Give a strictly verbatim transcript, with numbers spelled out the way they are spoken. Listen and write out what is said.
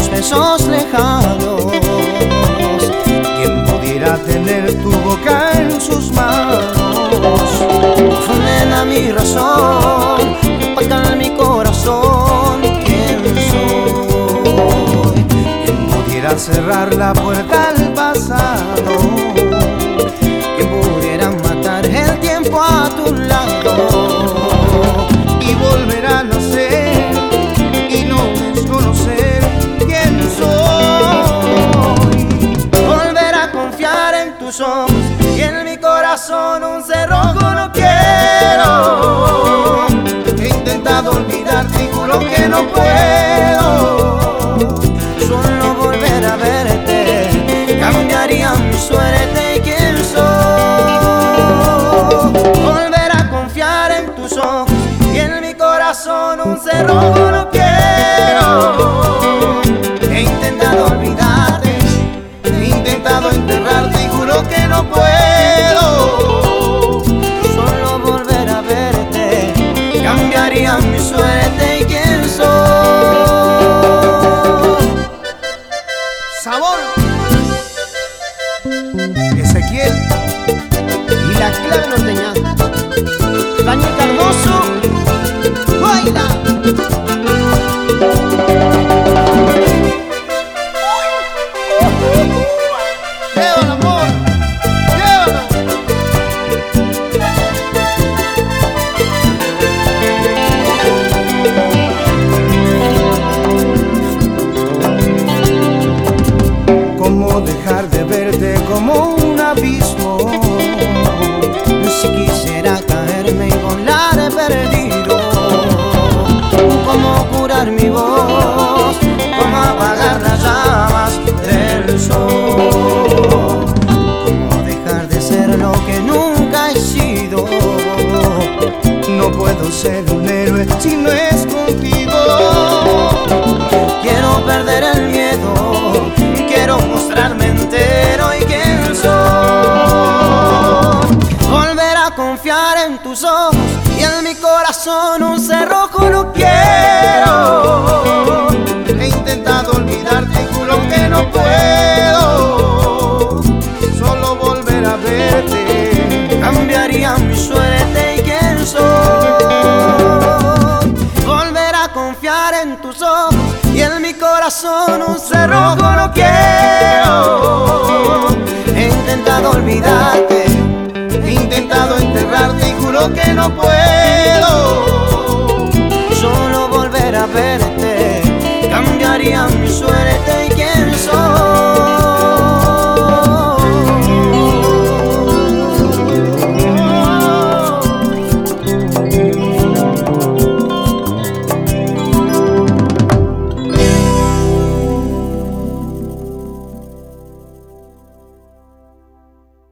tus besos lejanos. Quien pudiera tener tu boca en sus manos, confunden a mi razón, opacan mi corazón. ¿Quién soy? Quien pudiera cerrar la puerta al pasado, quien pudiera matar el tiempo a tu lado y volver a nacer y no desconocer quién soy. Volver a confiar en tus ojos y en mi corazón un cerrojo no quiero. He intentado olvidarte y juro que no puedo. Solo volver a verte cambiaría mi suerte. ¿Y quién soy? Volver a confiar en tus ojos y en mi corazón un cerrojo no quiero. He intentado olvidarte, he intentado enterrarte y juro que no puedo. Solo volver a verte cambiaría mi suerte. ¿Y quién soy? Sabor, Ezequiel y la clave norteña, Daniel Cardoso, baila. Llévalo, amor, llévalo. ¿Cómo dejar de verte como un abismo? Si quisiera caerme y volar perdido. ¿Cómo curar mi voz? ¿Cómo apagar las llamas del sol? ¿Cómo dejar de ser lo que nunca he sido? No puedo ser un héroe si no es contigo. Quiero perder el miedo, quiero mostrarme entero. ¿Y quién soy? Volver a confiar en tus ojos y en mi corazón un cerrojo no quiero. He intentado olvidarte y juro que no puedo. Solo volver a verte cambiaría mi suerte. ¿Y quién soy? Volver a confiar en tus ojos y en mi corazón un cerrojo no quiero. He intentado olvidarte, he intentado enterrarte y juro que no puedo. Solo volver a verte cambiaría mi suerte.